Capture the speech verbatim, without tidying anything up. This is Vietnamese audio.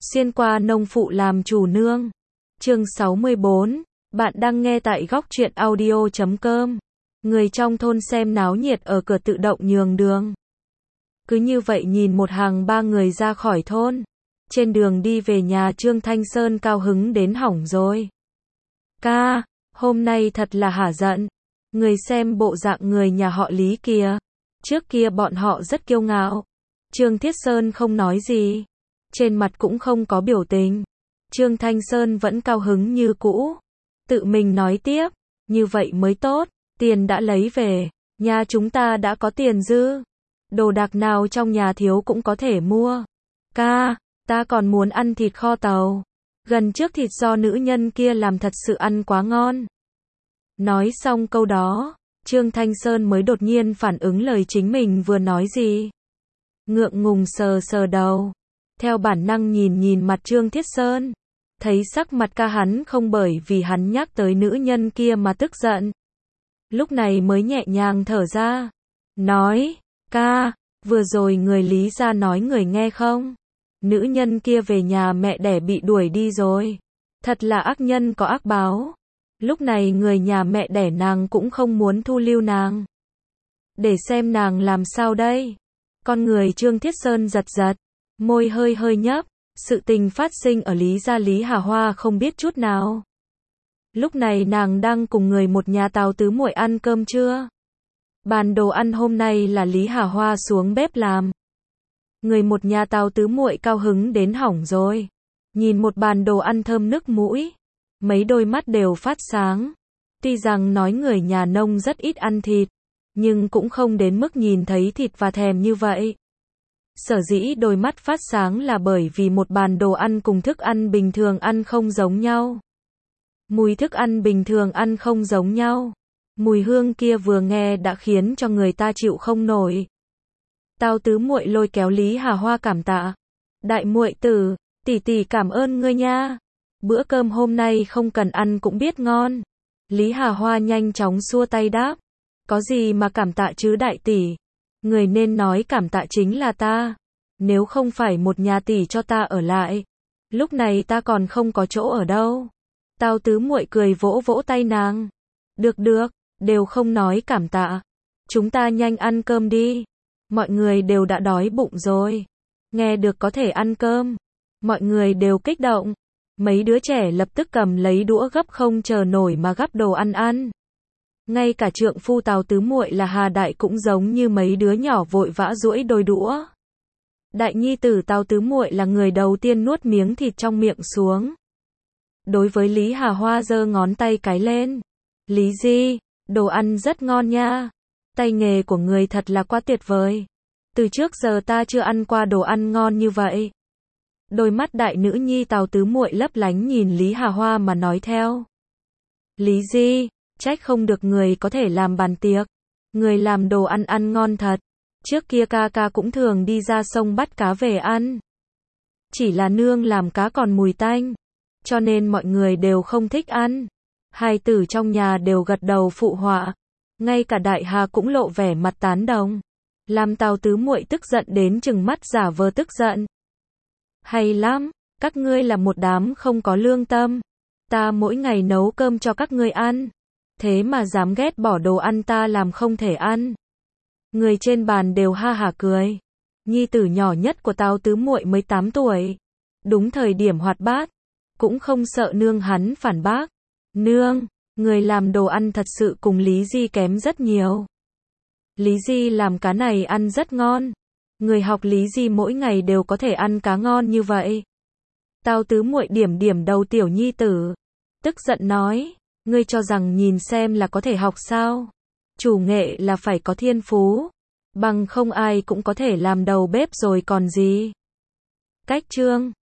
Xuyên qua nông phụ làm chủ nương. Chương sáu mươi bốn. Bạn đang nghe tại góc truyện audio chấm com. Người trong thôn xem náo nhiệt ở cửa tự động nhường đường. Cứ như vậy nhìn một hàng ba người ra khỏi thôn. Trên đường đi về nhà Trương Thanh Sơn cao hứng đến hỏng rồi. Ca, hôm nay thật là hả giận. Người xem bộ dạng người nhà họ Lý kìa. Trước kia bọn họ rất kiêu ngạo. Trương Thiết Sơn không nói gì. Trên mặt cũng không có biểu tình. Trương Thanh Sơn vẫn cao hứng như cũ. Tự mình nói tiếp. Như vậy mới tốt. Tiền đã lấy về. Nhà chúng ta đã có tiền dư. Đồ đạc nào trong nhà thiếu cũng có thể mua. Ca, ta còn muốn ăn thịt kho tàu. Gần trước thịt do nữ nhân kia làm thật sự ăn quá ngon. Nói xong câu đó, Trương Thanh Sơn mới đột nhiên phản ứng lời chính mình vừa nói gì. Ngượng ngùng sờ sờ đầu. Theo bản năng nhìn nhìn mặt Trương Thiết Sơn. Thấy sắc mặt ca hắn không bởi vì hắn nhắc tới nữ nhân kia mà tức giận. Lúc này mới nhẹ nhàng thở ra. Nói, ca, vừa rồi người Lý gia nói người nghe không? Nữ nhân kia về nhà mẹ đẻ bị đuổi đi rồi. Thật là ác nhân có ác báo. Lúc này người nhà mẹ đẻ nàng cũng không muốn thu lưu nàng. Để xem nàng làm sao đây? Con người Trương Thiết Sơn giật giật. Môi hơi hơi nhấp. Sự tình phát sinh ở Lý gia Lý Hà Hoa không biết chút nào. Lúc này nàng đang cùng người một nhà Tào Tứ Muội ăn cơm trưa. Bàn đồ ăn hôm nay là Lý Hà Hoa xuống bếp làm. Người một nhà Tào Tứ Muội cao hứng đến hỏng rồi. Nhìn một bàn đồ ăn thơm nức mũi. Mấy đôi mắt đều phát sáng. Tuy rằng nói người nhà nông rất ít ăn thịt. Nhưng cũng không đến mức nhìn thấy thịt và thèm như vậy. Sở dĩ đôi mắt phát sáng là bởi vì một bàn đồ ăn cùng thức ăn bình thường ăn không giống nhau. Mùi thức ăn bình thường ăn không giống nhau. Mùi hương kia vừa nghe đã khiến cho người ta chịu không nổi. Tào Tứ Muội lôi kéo Lý Hà Hoa cảm tạ. Đại muội tử, tỷ tỷ cảm ơn ngươi nha. Bữa cơm hôm nay không cần ăn cũng biết ngon. Lý Hà Hoa nhanh chóng xua tay đáp. Có gì mà cảm tạ chứ đại tỷ. Người nên nói cảm tạ chính là ta. Nếu không phải một nhà tỷ cho ta ở lại. Lúc này ta còn không có chỗ ở đâu. Tào Tứ Muội cười vỗ vỗ tay nàng. Được được, đều không nói cảm tạ. Chúng ta nhanh ăn cơm đi. Mọi người đều đã đói bụng rồi. Nghe được có thể ăn cơm. Mọi người đều kích động. Mấy đứa trẻ lập tức cầm lấy đũa gấp không chờ nổi mà gắp đồ ăn ăn. Ngay cả trượng phu Tào Tứ Muội là Hà Đại cũng giống như mấy đứa nhỏ vội vã duỗi đôi đũa. Đại nhi tử Tào Tứ Muội là người đầu tiên nuốt miếng thịt trong miệng xuống. Đối với Lý Hà Hoa giơ ngón tay cái lên. Lý Di, đồ ăn rất ngon nha. Tay nghề của người thật là quá tuyệt vời. Từ trước giờ ta chưa ăn qua đồ ăn ngon như vậy. Đôi mắt đại nữ nhi Tào Tứ Muội lấp lánh nhìn Lý Hà Hoa mà nói theo. Lý Di, trách không được người có thể làm bàn tiệc. Người làm đồ ăn ăn ngon thật. Trước kia ca ca cũng thường đi ra sông bắt cá về ăn. Chỉ là nương làm cá còn mùi tanh. Cho nên mọi người đều không thích ăn. Hai tử trong nhà đều gật đầu phụ họa. Ngay cả Đại Hà cũng lộ vẻ mặt tán đồng. Làm Tào Tứ Muội tức giận đến trừng mắt giả vờ tức giận. Hay lắm, các ngươi là một đám không có lương tâm. Ta mỗi ngày nấu cơm cho các ngươi ăn. Thế mà dám ghét bỏ đồ ăn ta làm không thể ăn. Người trên bàn đều ha hả cười. Nhi tử nhỏ nhất của Tào Tứ Muội mới tám tuổi. Đúng thời điểm hoạt bát. Cũng không sợ nương hắn phản bác. Nương, người làm đồ ăn thật sự cùng Lý Di kém rất nhiều. Lý Di làm cá này ăn rất ngon. Người học Lý Di mỗi ngày đều có thể ăn cá ngon như vậy. Tào Tứ Muội điểm điểm đầu tiểu nhi tử. Tức giận nói, ngươi cho rằng nhìn xem là có thể học sao? Chủ nghệ là phải có thiên phú. Bằng không ai cũng có thể làm đầu bếp rồi còn gì. Cách chương